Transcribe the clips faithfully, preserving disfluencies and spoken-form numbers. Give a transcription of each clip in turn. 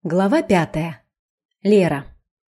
Глава пятая. Лера.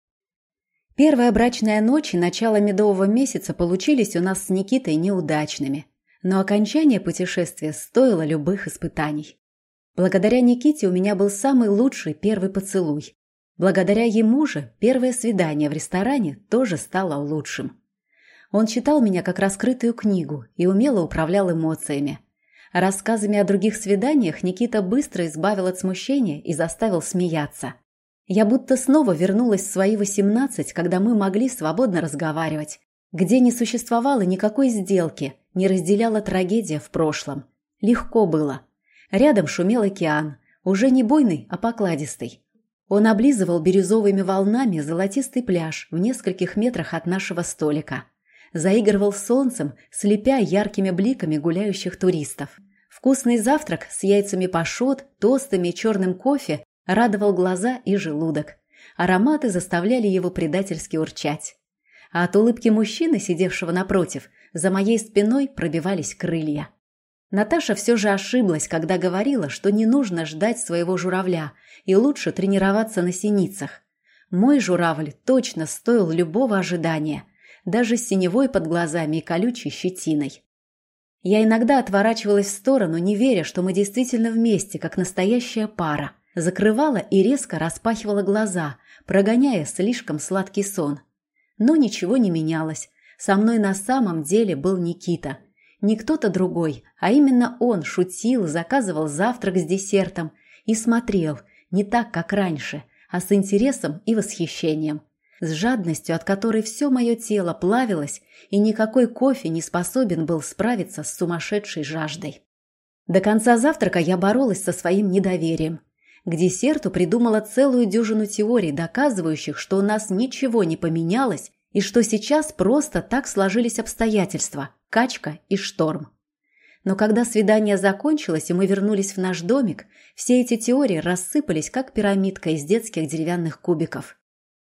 Первая брачная ночь и начало медового месяца получились у нас с Никитой неудачными, но окончание путешествия стоило любых испытаний. Благодаря Никите у меня был самый лучший первый поцелуй. Благодаря ему же первое свидание в ресторане тоже стало лучшим. Он читал меня как раскрытую книгу и умело управлял эмоциями. Рассказами о других свиданиях Никита быстро избавил от смущения и заставил смеяться. Я будто снова вернулась в свои восемнадцать, когда мы могли свободно разговаривать, где не существовало никакой сделки, не разделяла трагедия в прошлом. Легко было. Рядом шумел океан, уже не буйный, а покладистый. Он облизывал бирюзовыми волнами золотистый пляж в нескольких метрах от нашего столика. Заигрывал солнцем, слепя яркими бликами гуляющих туристов. Вкусный завтрак с яйцами пашот, тостами и черным кофе радовал глаза и желудок. Ароматы заставляли его предательски урчать. А от улыбки мужчины, сидевшего напротив, за моей спиной пробивались крылья. Наташа все же ошиблась, когда говорила, что не нужно ждать своего журавля и лучше тренироваться на синицах. Мой журавль точно стоил любого ожидания, даже с синевой под глазами и колючей щетиной. Я иногда отворачивалась в сторону, не веря, что мы действительно вместе, как настоящая пара. Закрывала и резко распахивала глаза, прогоняя слишком сладкий сон. Но ничего не менялось. Со мной на самом деле был Никита. Не кто-то другой, а именно он шутил, заказывал завтрак с десертом и смотрел, не так, как раньше, а с интересом и восхищением. С жадностью, от которой все мое тело плавилось, и никакой кофе не способен был справиться с сумасшедшей жаждой. До конца завтрака я боролась со своим недоверием. К десерту придумала целую дюжину теорий, доказывающих, что у нас ничего не поменялось, и что сейчас просто так сложились обстоятельства – качка и шторм. Но когда свидание закончилось, и мы вернулись в наш домик, все эти теории рассыпались, как пирамидка из детских деревянных кубиков.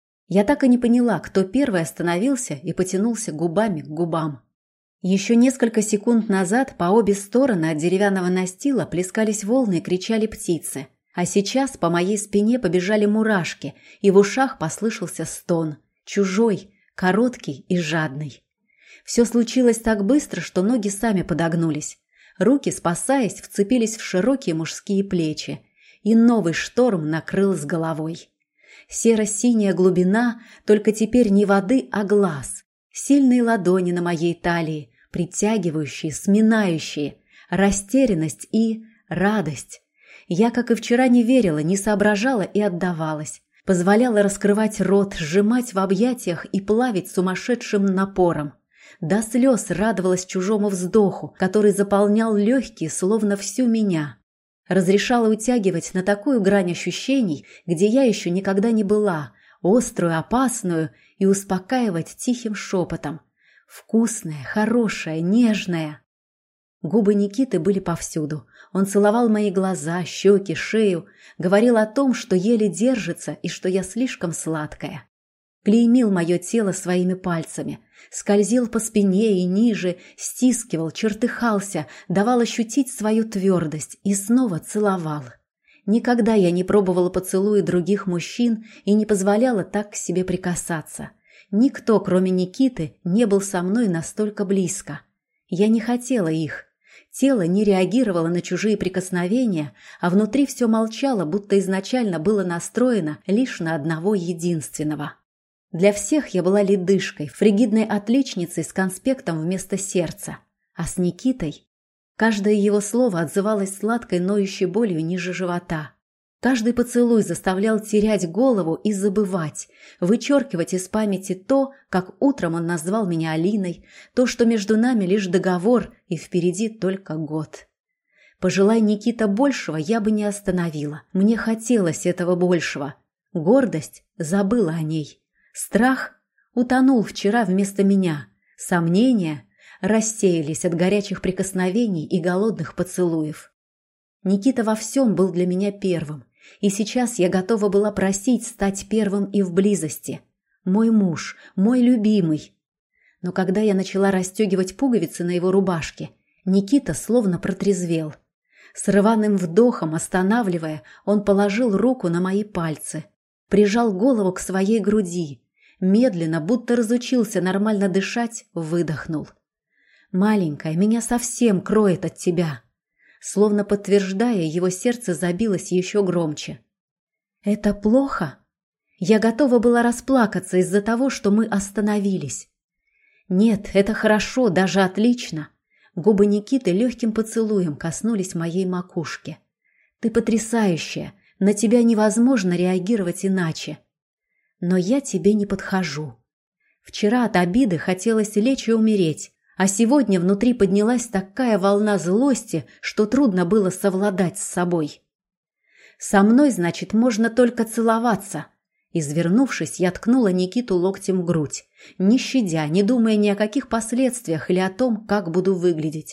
Я так и не поняла, кто первый остановился и потянулся губами к губам. Еще несколько секунд назад по обе стороны от деревянного настила плескались волны и кричали птицы, а сейчас по моей спине побежали мурашки, и в ушах послышался стон, чужой, короткий и жадный. Все случилось так быстро, что ноги сами подогнулись. Руки, спасаясь, вцепились в широкие мужские плечи, и новый шторм накрыл с головой. Серо-синяя глубина, только теперь не воды, а глаз. Сильные ладони на моей талии, притягивающие, сминающие. Растерянность и радость. Я, как и вчера, не верила, не соображала и отдавалась. Позволяла раскрывать рот, сжимать в объятиях и плавить сумасшедшим напором. До слез радовалась чужому вздоху, который заполнял легкие, словно всю меня. Разрешала утягивать на такую грань ощущений, где я еще никогда не была, острую, опасную, и успокаивать тихим шепотом. Вкусная, хорошая, нежная. Губы Никиты были повсюду. Он целовал мои глаза, щеки, шею, говорил о том, что еле держится и что я слишком сладкая. Клеймил мое тело своими пальцами, скользил по спине и ниже, стискивал, чертыхался, давал ощутить свою твердость и снова целовал. Никогда я не пробовала поцелуи других мужчин и не позволяла так к себе прикасаться. Никто, кроме Никиты, не был со мной настолько близко. Я не хотела их. Тело не реагировало на чужие прикосновения, а внутри все молчало, будто изначально было настроено лишь на одного единственного. Для всех я была ледышкой, фригидной отличницей с конспектом вместо сердца. А с Никитой каждое его слово отзывалось сладкой ноющей болью ниже живота. Каждый поцелуй заставлял терять голову и забывать, вычеркивать из памяти то, как утром он назвал меня Алиной, то, что между нами лишь договор и впереди только год. Пожелай Никита большего, я бы не остановила. Мне хотелось этого большего. Гордость забыла о ней. Страх утонул вчера вместо меня. Сомнения рассеялись от горячих прикосновений и голодных поцелуев. Никита во всем был для меня первым, и сейчас я готова была просить стать первым и в близости. Мой муж, мой любимый. Но когда я начала расстегивать пуговицы на его рубашке, Никита словно протрезвел. С рваным вдохом, останавливая, он положил руку на мои пальцы, прижал голову к своей груди, медленно, будто разучился нормально дышать, выдохнул. «Маленькая, меня совсем кроет от тебя». Словно подтверждая, его сердце забилось еще громче. «Это плохо?» Я готова была расплакаться из-за того, что мы остановились. «Нет, это хорошо, даже отлично». Губы Никиты легким поцелуем коснулись моей макушки. «Ты потрясающая, на тебя невозможно реагировать иначе. Но я тебе не подхожу. Вчера от обиды хотелось лечь и умереть, а сегодня внутри поднялась такая волна злости, что трудно было совладать с собой. Со мной, значит, можно только целоваться». Извернувшись, я ткнула Никиту локтем в грудь, не щадя, не думая ни о каких последствиях или о том, как буду выглядеть.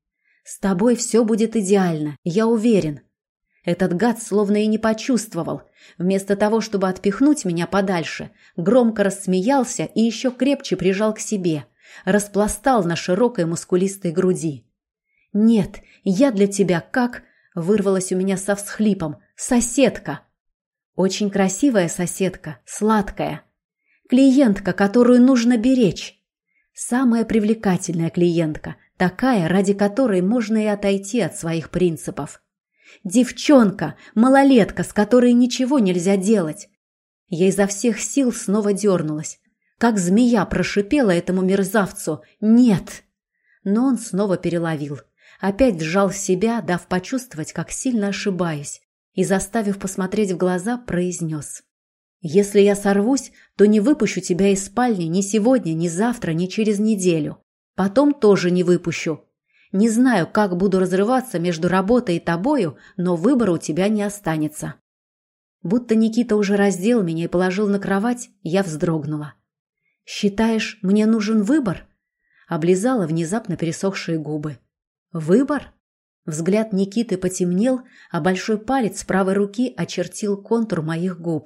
«С тобой все будет идеально, я уверен». Этот гад словно и не почувствовал. Вместо того, чтобы отпихнуть меня подальше, громко рассмеялся и еще крепче прижал к себе, распластал на широкой мускулистой груди. «Нет, я для тебя как...» — вырвалось у меня со всхлипом. «Соседка». Очень красивая соседка, сладкая. Клиентка, которую нужно беречь. Самая привлекательная клиентка, такая, ради которой можно и отойти от своих принципов. Девчонка, малолетка, с которой ничего нельзя делать. Я изо всех сил снова дернулась. Как змея прошипела этому мерзавцу «нет». Но он снова переловил. Опять сжал себя, дав почувствовать, как сильно ошибаюсь. И, заставив посмотреть в глаза, произнес: «Если я сорвусь, то не выпущу тебя из спальни ни сегодня, ни завтра, ни через неделю. Потом тоже не выпущу. Не знаю, как буду разрываться между работой и тобою, но выбора у тебя не останется». Будто Никита уже раздел меня и положил на кровать, я вздрогнула. «Считаешь, мне нужен выбор?» Облизала внезапно пересохшие губы. «Выбор?» Взгляд Никиты потемнел, а большой палец правой руки очертил контур моих губ.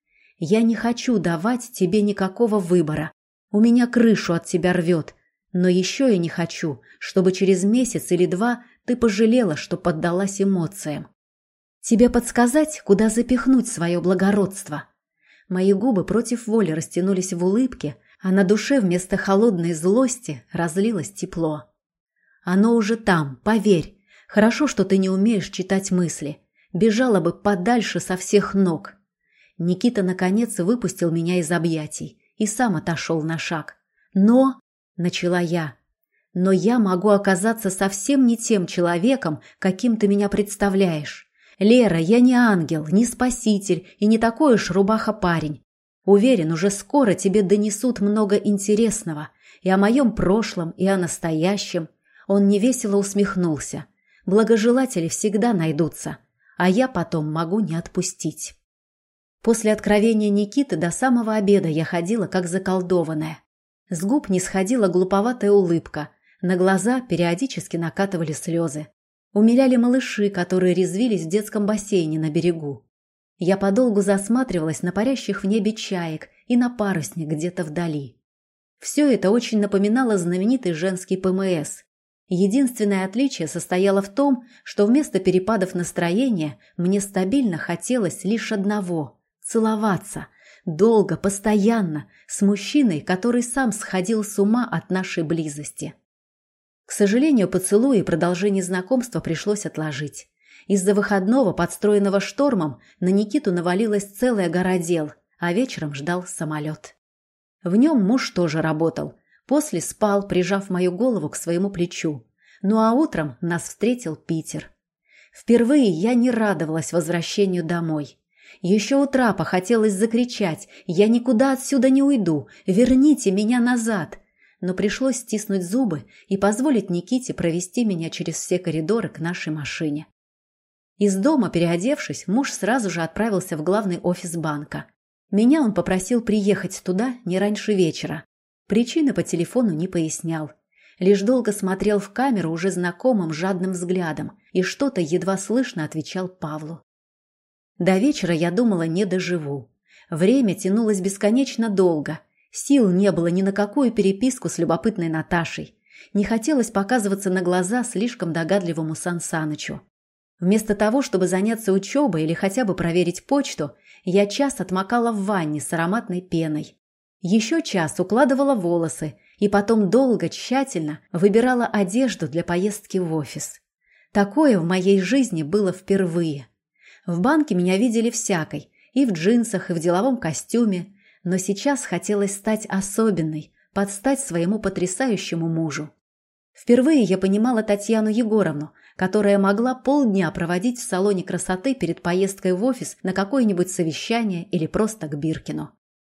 «Я не хочу давать тебе никакого выбора. У меня крышу от тебя рвет. Но еще я не хочу, чтобы через месяц или два ты пожалела, что поддалась эмоциям. Тебе подсказать, куда запихнуть свое благородство?» Мои губы против воли растянулись в улыбке, а на душе вместо холодной злости разлилось тепло. «Оно уже там, поверь. Хорошо, что ты не умеешь читать мысли. Бежала бы подальше со всех ног». Никита, наконец, выпустил меня из объятий и сам отошел на шаг. «Но...» — начала я. «Но я могу оказаться совсем не тем человеком, каким ты меня представляешь. Лера, я не ангел, не спаситель и не такой уж рубаха-парень. Уверен, уже скоро тебе донесут много интересного и о моем прошлом, и о настоящем». Он невесело усмехнулся. «Благожелатели всегда найдутся, а я потом могу не отпустить». После откровения Никиты до самого обеда я ходила как заколдованная. С губ не сходила глуповатая улыбка, на глаза периодически накатывали слезы. Умиляли малыши, которые резвились в детском бассейне на берегу. Я подолгу засматривалась на парящих в небе чаек и на парусник где-то вдали. Все это очень напоминало знаменитый женский ПМС. Единственное отличие состояло в том, что вместо перепадов настроения мне стабильно хотелось лишь одного – целоваться, долго, постоянно, с мужчиной, который сам сходил с ума от нашей близости. К сожалению, поцелуи и продолжение знакомства пришлось отложить. Из-за выходного, подстроенного штормом, на Никиту навалилась целая гора дел, а вечером ждал самолет. В нем муж тоже работал. После спал, прижав мою голову к своему плечу. Ну а утром нас встретил Питер. Впервые я не радовалась возвращению домой. Еще у трапа хотелось закричать: «Я никуда отсюда не уйду! Верните меня назад!» Но пришлось стиснуть зубы и позволить Никите провести меня через все коридоры к нашей машине. Из дома, переодевшись, муж сразу же отправился в главный офис банка. Меня он попросил приехать туда не раньше вечера. Причины по телефону не пояснял. Лишь долго смотрел в камеру уже знакомым жадным взглядом и что-то едва слышно отвечал Павлу. До вечера я думала, не доживу. Время тянулось бесконечно долго. Сил не было ни на какую переписку с любопытной Наташей. Не хотелось показываться на глаза слишком догадливому Сан Санычу. Вместо того, чтобы заняться учебой или хотя бы проверить почту, я час отмокала в ванне с ароматной пеной. Еще час укладывала волосы и потом долго, тщательно выбирала одежду для поездки в офис. Такое в моей жизни было впервые. В банке меня видели всякой, и в джинсах, и в деловом костюме, но сейчас хотелось стать особенной, подстать своему потрясающему мужу. Впервые я понимала Татьяну Егоровну, которая могла полдня проводить в салоне красоты перед поездкой в офис на какое-нибудь совещание или просто к Биркину.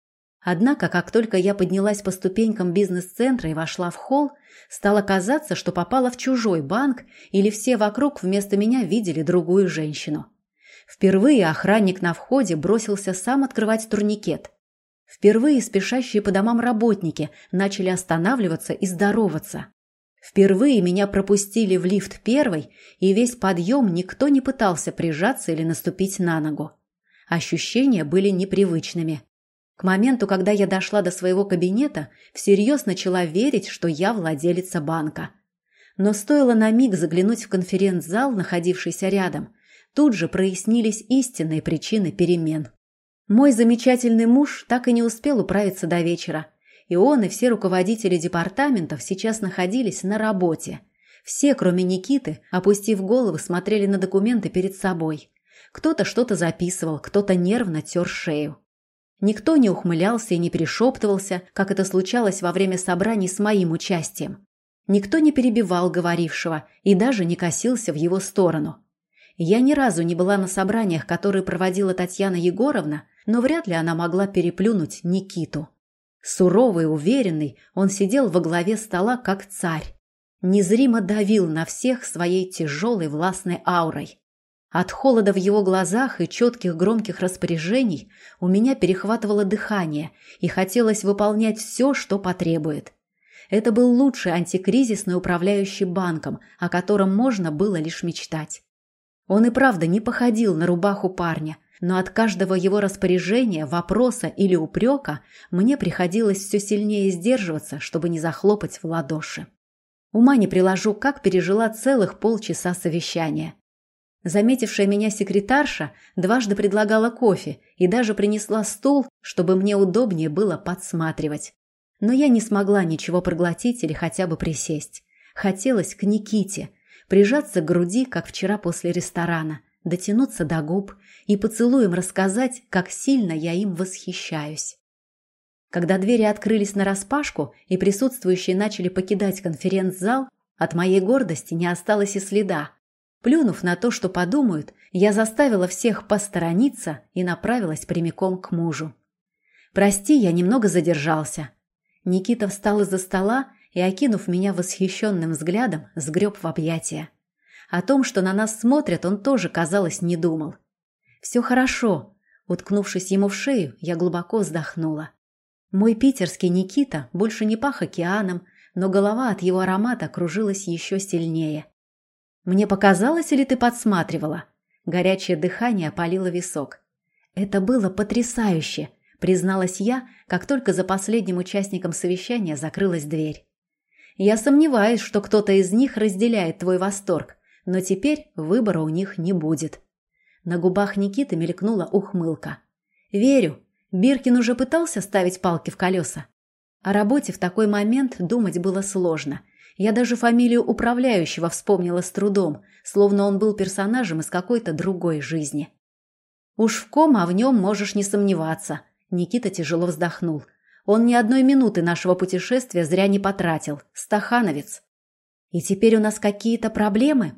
Однако, как только я поднялась по ступенькам бизнес-центра и вошла в холл, стало казаться, что попала в чужой банк или все вокруг вместо меня видели другую женщину. Впервые охранник на входе бросился сам открывать турникет. Впервые спешащие по домам работники начали останавливаться и здороваться. Впервые меня пропустили в лифт первой, и весь подъем никто не пытался прижаться или наступить на ногу. Ощущения были непривычными. К моменту, когда я дошла до своего кабинета, всерьез начала верить, что я владелица банка. Но стоило на миг заглянуть в конференц-зал, находившийся рядом, тут же прояснились истинные причины перемен. Мой замечательный муж так и не успел управиться до вечера. И он, и все руководители департаментов сейчас находились на работе. Все, кроме Никиты, опустив головы, смотрели на документы перед собой. Кто-то что-то записывал, кто-то нервно тер шею. Никто не ухмылялся и не перешептывался, как это случалось во время собраний с моим участием. Никто не перебивал говорившего и даже не косился в его сторону. Я ни разу не была на собраниях, которые проводила Татьяна Егоровна, но вряд ли она могла переплюнуть Никиту. Суровый и уверенный, он сидел во главе стола как царь. Незримо давил на всех своей тяжелой властной аурой. От холода в его глазах и четких громких распоряжений у меня перехватывало дыхание и хотелось выполнять все, что потребует. Это был лучший антикризисный управляющий банком, о котором можно было лишь мечтать. Он и правда не походил на рубаху парня, но от каждого его распоряжения, вопроса или упрека мне приходилось все сильнее сдерживаться, чтобы не захлопать в ладоши. Ума не приложу, как пережила целых полчаса совещания. Заметившая меня секретарша дважды предлагала кофе и даже принесла стул, чтобы мне удобнее было подсматривать. Но я не смогла ничего проглотить или хотя бы присесть. Хотелось к Никите, прижаться к груди, как вчера после ресторана, дотянуться до губ и поцелуем рассказать, как сильно я им восхищаюсь. Когда двери открылись нараспашку и присутствующие начали покидать конференц-зал, от моей гордости не осталось и следа. Плюнув на то, что подумают, я заставила всех посторониться и направилась прямиком к мужу. «Прости, я немного задержался». Никита встал из-за стола и, окинув меня восхищенным взглядом, сгреб в объятия. О том, что на нас смотрят, он тоже, казалось, не думал. «Все хорошо». Уткнувшись ему в шею, я глубоко вздохнула. Мой питерский Никита больше не пах океаном, но голова от его аромата кружилась еще сильнее. «Мне показалось, или ты подсматривала?» Горячее дыхание опалило висок. «Это было потрясающе», — призналась я, как только за последним участником совещания закрылась дверь. «Я сомневаюсь, что кто-то из них разделяет твой восторг, но теперь выбора у них не будет». На губах Никиты мелькнула ухмылка. «Верю, Биркин уже пытался ставить палки в колеса». О работе в такой момент думать было сложно. Я даже фамилию управляющего вспомнила с трудом, словно он был персонажем из какой-то другой жизни. «Уж в ком, а в нем можешь не сомневаться», — Никита тяжело вздохнул. «Он ни одной минуты нашего путешествия зря не потратил. Стахановец». «И теперь у нас какие-то проблемы?»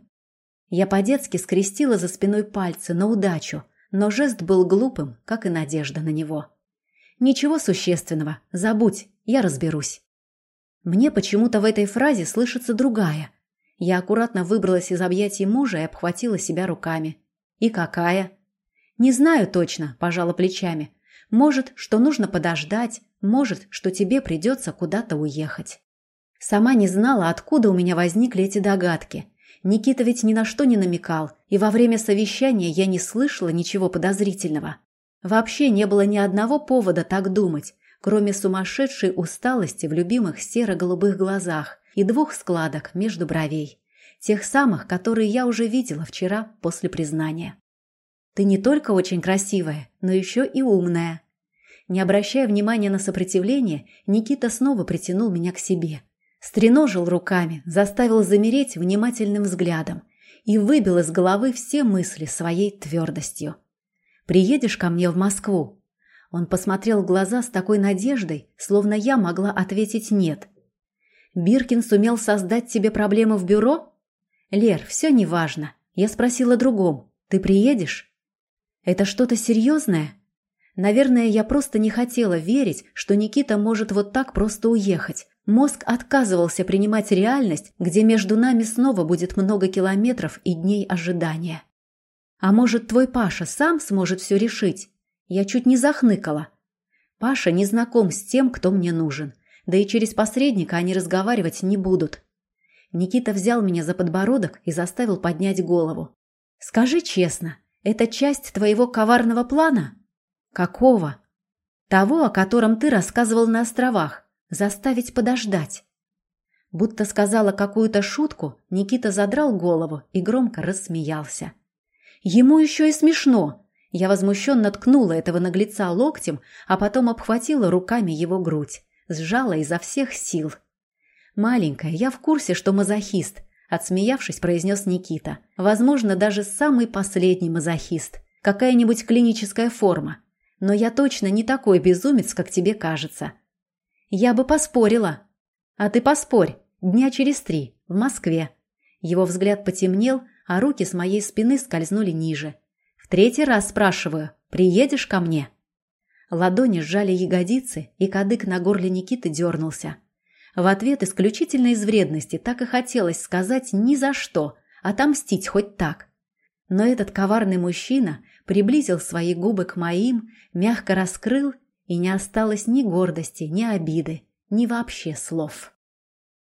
Я по-детски скрестила за спиной пальцы на удачу, но жест был глупым, как и надежда на него. «Ничего существенного. Забудь, я разберусь». Мне почему-то в этой фразе слышится другая. Я аккуратно выбралась из объятий мужа и обхватила себя руками. «И какая?» «Не знаю точно», – пожала плечами. «Может, что нужно подождать, может, что тебе придется куда-то уехать». Сама не знала, откуда у меня возникли эти догадки. Никита ведь ни на что не намекал, и во время совещания я не слышала ничего подозрительного. Вообще не было ни одного повода так думать, кроме сумасшедшей усталости в любимых серо-голубых глазах и двух складок между бровей. Тех самых, которые я уже видела вчера после признания. Ты не только очень красивая, но еще и умная. Не обращая внимания на сопротивление, Никита снова притянул меня к себе. Стреножил руками, заставил замереть внимательным взглядом и выбил из головы все мысли своей твердостью. «Приедешь ко мне в Москву?» Он посмотрел в глаза с такой надеждой, словно я могла ответить «нет». «Биркин сумел создать тебе проблемы в бюро?» «Лер, все неважно. Я спросила о другом. Ты приедешь?» «Это что-то серьезное?» Наверное, я просто не хотела верить, что Никита может вот так просто уехать. Мозг отказывался принимать реальность, где между нами снова будет много километров и дней ожидания. «А может, твой Паша сам сможет все решить?» Я чуть не захныкала. Паша не знаком с тем, кто мне нужен. Да и через посредника они разговаривать не будут. Никита взял меня за подбородок и заставил поднять голову. «Скажи честно, это часть твоего коварного плана?» «Какого?» «Того, о котором ты рассказывал на островах. Заставить подождать». Будто сказала какую-то шутку, Никита задрал голову и громко рассмеялся. Ему еще и смешно. Я возмущенно ткнула этого наглеца локтем, а потом обхватила руками его грудь, сжала изо всех сил. «Маленькая, я в курсе, что мазохист», — отсмеявшись, произнес Никита. «Возможно, даже самый последний мазохист. Какая-нибудь клиническая форма. Но я точно не такой безумец, как тебе кажется». «Я бы поспорила». «А ты поспорь. Дня через три. В Москве». Его взгляд потемнел, а руки с моей спины скользнули ниже. «В третий раз спрашиваю, приедешь ко мне?» Ладони сжали ягодицы, и кадык на горле Никиты дернулся. В ответ исключительно из вредности так и хотелось сказать «ни за что», отомстить хоть так. Но этот коварный мужчина приблизил свои губы к моим, мягко раскрыл, и не осталось ни гордости, ни обиды, ни вообще слов.